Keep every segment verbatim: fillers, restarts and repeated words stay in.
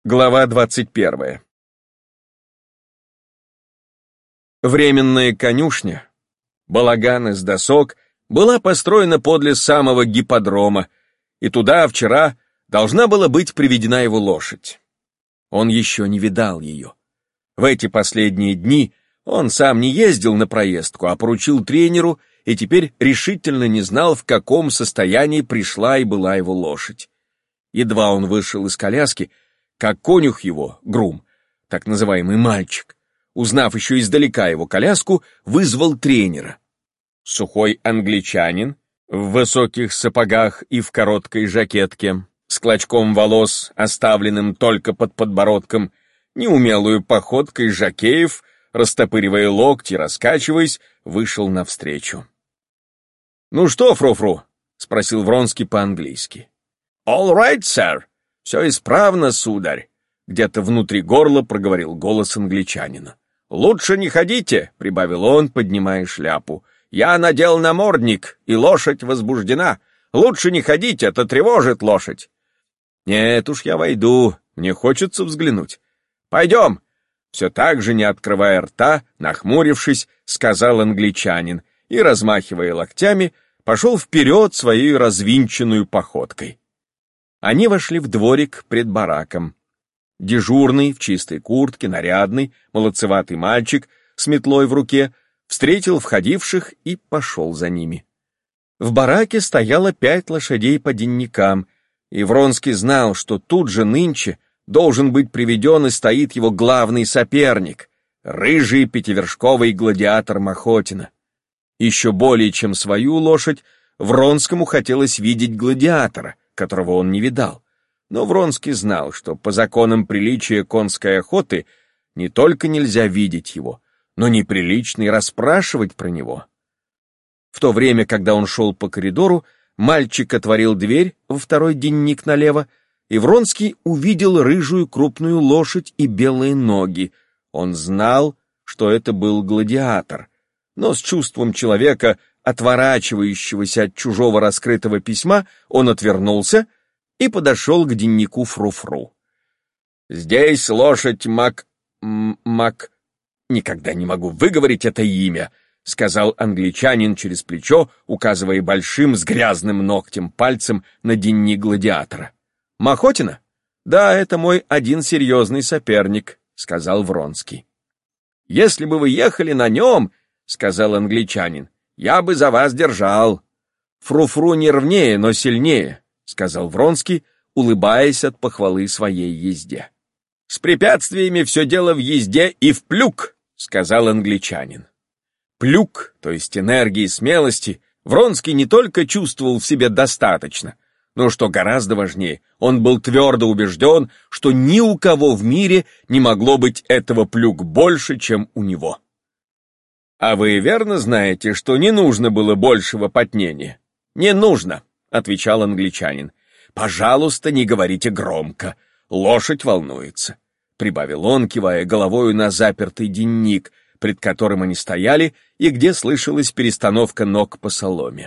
Глава двадцать первая. Временная конюшня, балаган из досок, была построена подле самого гипподрома, и туда вчера должна была быть приведена его лошадь. Он еще не видал ее. В эти последние дни он сам не ездил на проездку, а поручил тренеру, и теперь решительно не знал, в каком состоянии пришла и была его лошадь. Едва он вышел из коляски, как конюх его, грум, так называемый мальчик, узнав еще издалека его коляску, вызвал тренера. Сухой англичанин, в высоких сапогах и в короткой жакетке, с клочком волос, оставленным только под подбородком, неумелую походкой жокеев, растопыривая локти, раскачиваясь, вышел навстречу. «Ну что, фру-фру?» — спросил Вронский по-английски. «All right, sir. Все исправно, сударь», — где-то внутри горла проговорил голос англичанина. «Лучше не ходите», — прибавил он, поднимая шляпу. «Я надел намордник, и лошадь возбуждена. Лучше не ходите, это тревожит лошадь». «Нет уж, я войду, мне хочется взглянуть». «Пойдем», — все так же, не открывая рта, нахмурившись, сказал англичанин и, размахивая локтями, пошел вперед своей развинченную походкой. Они вошли в дворик пред бараком. Дежурный, в чистой куртке, нарядный, молодцеватый мальчик с метлой в руке встретил входивших и пошел за ними. В бараке стояло пять лошадей по денникам, и Вронский знал, что тут же нынче должен быть приведен и стоит его главный соперник, рыжий пятивершковый гладиатор Махотина. Еще более чем свою лошадь, Вронскому хотелось видеть гладиатора, которого он не видал. Но Вронский знал, что по законам приличия конской охоты не только нельзя видеть его, но неприлично и расспрашивать про него. В то время, когда он шел по коридору, мальчик отворил дверь во второй денник налево, и Вронский увидел рыжую крупную лошадь и белые ноги. Он знал, что это был гладиатор, но с чувством человека, отворачивающегося от чужого раскрытого письма, он отвернулся и подошел к деннику Фру-Фру. «Здесь лошадь Мак... Мак... Никогда не могу выговорить это имя», — сказал англичанин через плечо, указывая большим с грязным ногтем пальцем на денник гладиатора. «Махотина? Да, это мой один серьезный соперник», — сказал Вронский. «Если бы вы ехали на нем, — сказал англичанин, — я бы за вас держал». «Фру-Фру нервнее, но сильнее», — сказал Вронский, улыбаясь от похвалы своей езде. «С препятствиями все дело в езде и в плюк», — сказал англичанин. Плюк, то есть энергии и смелости, Вронский не только чувствовал в себе достаточно, но, что гораздо важнее, он был твердо убежден, что ни у кого в мире не могло быть этого плюк больше, чем у него. «А вы верно знаете, что не нужно было большего потнения?» «Не нужно», — отвечал англичанин. «Пожалуйста, не говорите громко, лошадь волнуется», — прибавил он, кивая головою на запертый денник, пред которым они стояли и где слышалась перестановка ног по соломе.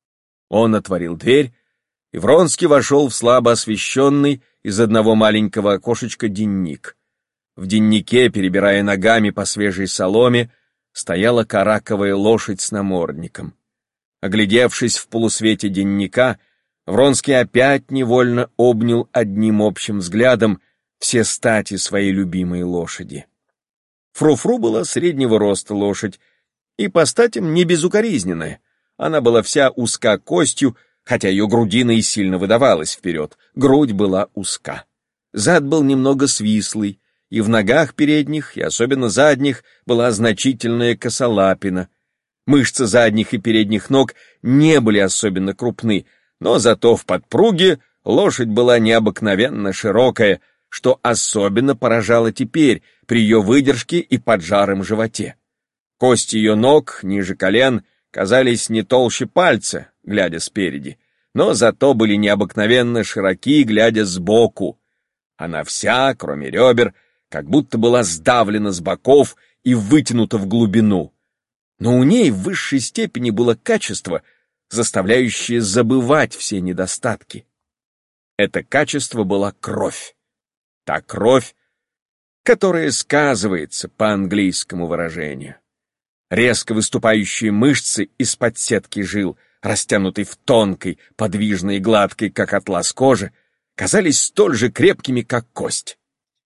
Он отворил дверь, и Вронский вошел в слабо освещенный из одного маленького окошечка денник. В деннике, перебирая ногами по свежей соломе, стояла караковая лошадь с намордником. Оглядевшись в полусвете денника, Вронский опять невольно обнял одним общим взглядом все стати своей любимой лошади. Фру-Фру была среднего роста лошадь, и по статям не безукоризненная. Она была вся узка костью, хотя ее грудина и сильно выдавалась вперед, грудь была узка. Зад был немного свислый, и в ногах передних, и особенно задних, была значительная косолапина. Мышцы задних и передних ног не были особенно крупны, но зато в подпруге лошадь была необыкновенно широкая, что особенно поражало теперь при ее выдержке и поджаром животе. Кости ее ног, ниже колен, казались не толще пальца, глядя спереди, но зато были необыкновенно широки, глядя сбоку. Она вся, кроме ребер, как будто была сдавлена с боков и вытянута в глубину. Но у ней в высшей степени было качество, заставляющее забывать все недостатки. Это качество была кровь. Та кровь, которая сказывается по английскому выражению. Резко выступающие мышцы из-под сетки жил, растянутой в тонкой, подвижной и гладкой, как атлас кожи, казались столь же крепкими, как кость.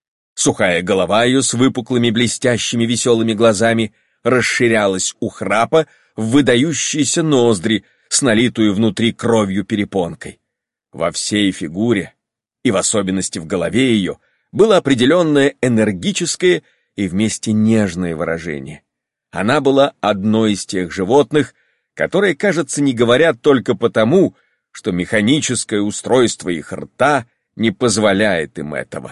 Сухая голова ее с выпуклыми блестящими веселыми глазами расширялась у храпа в выдающиеся ноздри с налитую внутри кровью перепонкой. Во всей фигуре, и в особенности в голове ее, было определенное энергическое и вместе нежное выражение. Она была одной из тех животных, которые, кажется, не говорят только потому, что механическое устройство их рта не позволяет им этого.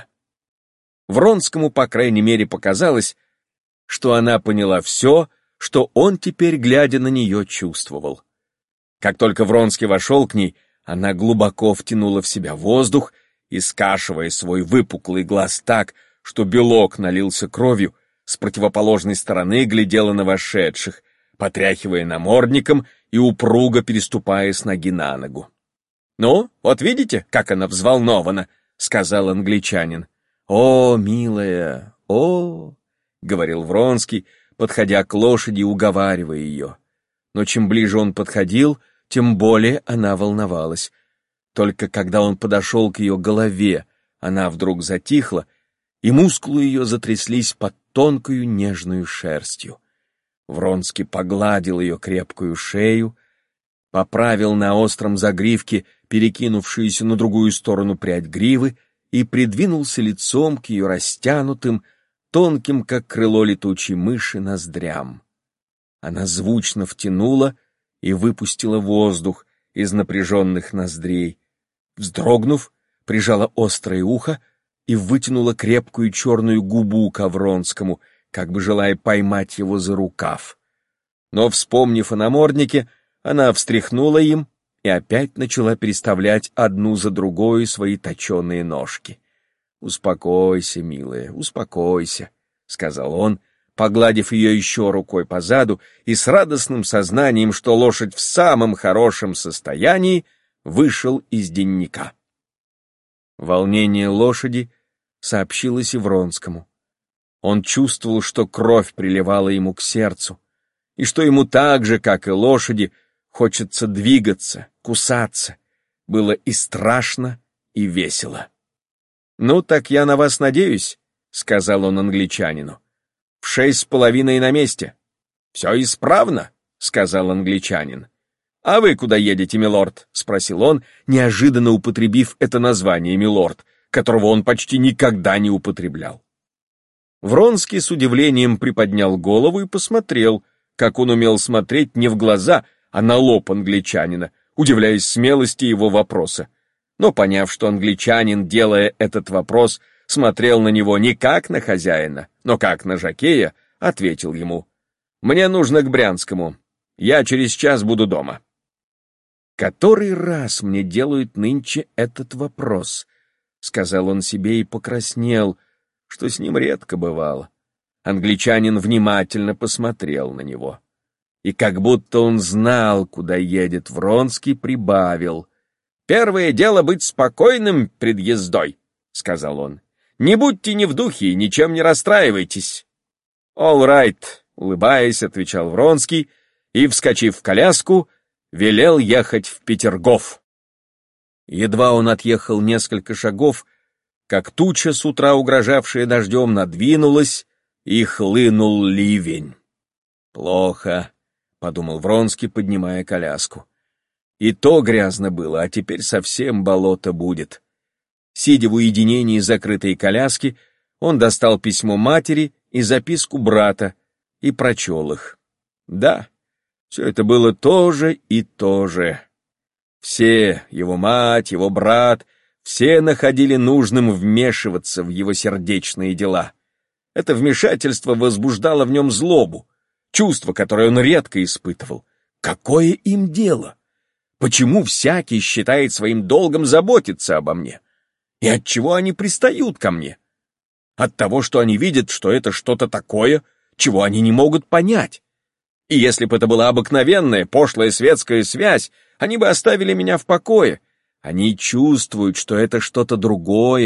Вронскому, по крайней мере, показалось, что она поняла все, что он теперь, глядя на нее, чувствовал. Как только Вронский вошел к ней, она глубоко втянула в себя воздух и, скашивая свой выпуклый глаз так, что белок налился кровью, с противоположной стороны глядела на вошедших, потряхивая намордником и упруго переступая с ноги на ногу. «Ну, вот видите, как она взволнована», — сказал англичанин. «О, милая, о!» — говорил Вронский, подходя к лошади и уговаривая ее. Но чем ближе он подходил, тем более она волновалась. Только когда он подошел к ее голове, она вдруг затихла, и мускулы ее затряслись под тонкою нежную шерстью. Вронский погладил ее крепкую шею, поправил на остром загривке перекинувшуюся на другую сторону прядь гривы и придвинулся лицом к ее растянутым, тонким, как крыло летучей мыши, ноздрям. Она звучно втянула и выпустила воздух из напряженных ноздрей. Вздрогнув, прижала острое ухо и вытянула крепкую черную губу к Вронскому, как бы желая поймать его за рукав. Но, вспомнив о наморднике, она встряхнула им и опять начала переставлять одну за другой свои точеные ножки. «Успокойся, милая, успокойся», — сказал он, погладив ее еще рукой по заду и с радостным сознанием, что лошадь в самом хорошем состоянии, вышел из денника. Волнение лошади сообщилось и Вронскому. Он чувствовал, что кровь приливала ему к сердцу, и что ему так же, как и лошади, хочется двигаться, кусаться. Было и страшно, и весело. «Ну, так я на вас надеюсь», — сказал он англичанину. «В шесть с половиной на месте». «Все исправно», — сказал англичанин. «А вы куда едете, милорд?» — спросил он, неожиданно употребив это название «милорд», которого он почти никогда не употреблял. Вронский с удивлением приподнял голову и посмотрел, как он умел смотреть не в глаза, а на лоб англичанина, удивляясь смелости его вопроса. Но, поняв, что англичанин, делая этот вопрос, смотрел на него не как на хозяина, но как на жокея, ответил ему: «Мне нужно к Брянскому. Я через час буду дома». «Который раз мне делают нынче этот вопрос», — сказал он себе и покраснел, что с ним редко бывало. Англичанин внимательно посмотрел на него. И как будто он знал, куда едет Вронский, прибавил: «Первое дело быть спокойным пред ездой», — сказал он. «Не будьте не в духе и ничем не расстраивайтесь». «All right», — улыбаясь, отвечал Вронский и, вскочив в коляску, велел ехать в Петергоф. Едва он отъехал несколько шагов, как туча, с утра угрожавшая дождем, надвинулась, и хлынул ливень. «Плохо», — подумал Вронский, поднимая коляску. «И то грязно было, а теперь совсем болото будет». Сидя в уединении закрытой коляски, он достал письмо матери и записку брата и прочел их. Да, все это было то же и то же. Все, его мать, его брат, все находили нужным вмешиваться в его сердечные дела. Это вмешательство возбуждало в нем злобу, чувство, которое он редко испытывал. Какое им дело? Почему всякий считает своим долгом заботиться обо мне? И от чего они пристают ко мне? От того, что они видят, что это что-то такое, чего они не могут понять. И если бы это была обыкновенная, пошлая светская связь, они бы оставили меня в покое. Они чувствуют, что это что-то другое,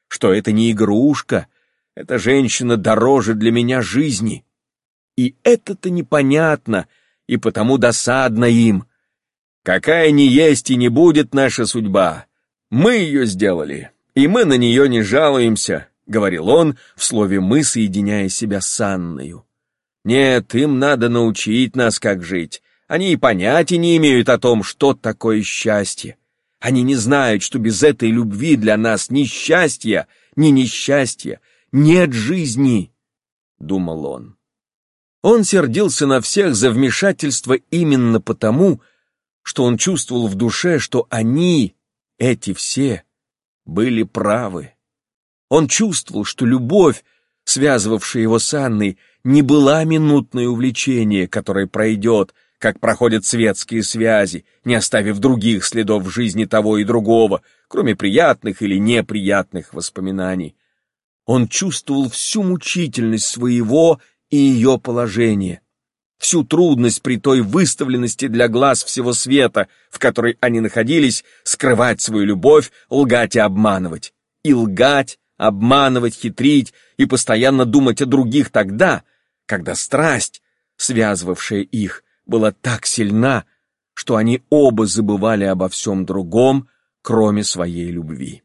что это не игрушка, эта женщина дороже для меня жизни. И это-то непонятно, и потому досадно им. Какая ни есть и не будет наша судьба. Мы ее сделали, и мы на нее не жалуемся, — говорил он, в слове «мы», соединяя себя с Анною. Нет, им надо научить нас, как жить. Они и понятия не имеют о том, что такое счастье. Они не знают, что без этой любви для нас ни счастья, ни несчастья, нет жизни, — думал он. Он сердился на всех за вмешательство именно потому, что он чувствовал в душе, что они, эти все, были правы. Он чувствовал, что любовь, связывавшая его с Анной, не была минутное увлечение, которое пройдет, как проходят светские связи, не оставив других следов в жизни того и другого, кроме приятных или неприятных воспоминаний. Он чувствовал всю мучительность своего и ее положения, всю трудность при той выставленности для глаз всего света, в которой они находились, скрывать свою любовь, лгать и обманывать. И лгать, обманывать, хитрить и постоянно думать о других тогда, когда страсть, связывавшая их, была так сильна, что они оба забывали обо всем другом, кроме своей любви.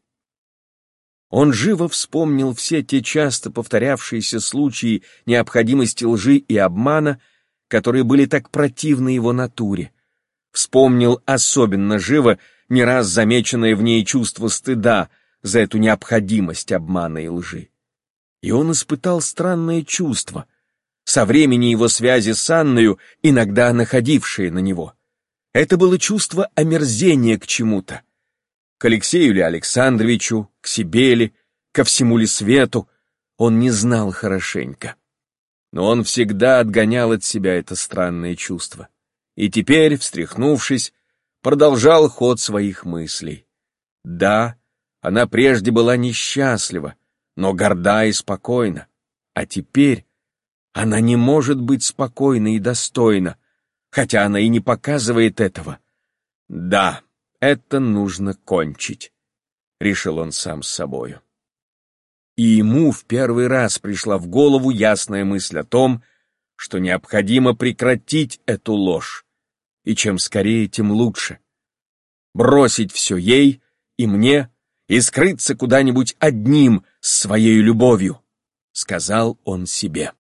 Он живо вспомнил все те часто повторявшиеся случаи необходимости лжи и обмана, которые были так противны его натуре. Вспомнил особенно живо не раз замеченное в ней чувство стыда за эту необходимость обмана и лжи. И он испытал странное чувство, со времени его связи с Анною, иногда находившее на него. Это было чувство омерзения к чему-то. К Алексею ли Александровичу, к себе ли, ко всему ли свету, он не знал хорошенько. Но он всегда отгонял от себя это странное чувство. И теперь, встряхнувшись, продолжал ход своих мыслей. Да, она прежде была несчастлива, но горда и спокойна. А теперь она не может быть спокойна и достойна, хотя она и не показывает этого. Да, это нужно кончить, — решил он сам с собою. И ему в первый раз пришла в голову ясная мысль о том, что необходимо прекратить эту ложь, и чем скорее, тем лучше. Бросить все ей и мне и скрыться куда-нибудь одним с своей любовью, — сказал он себе.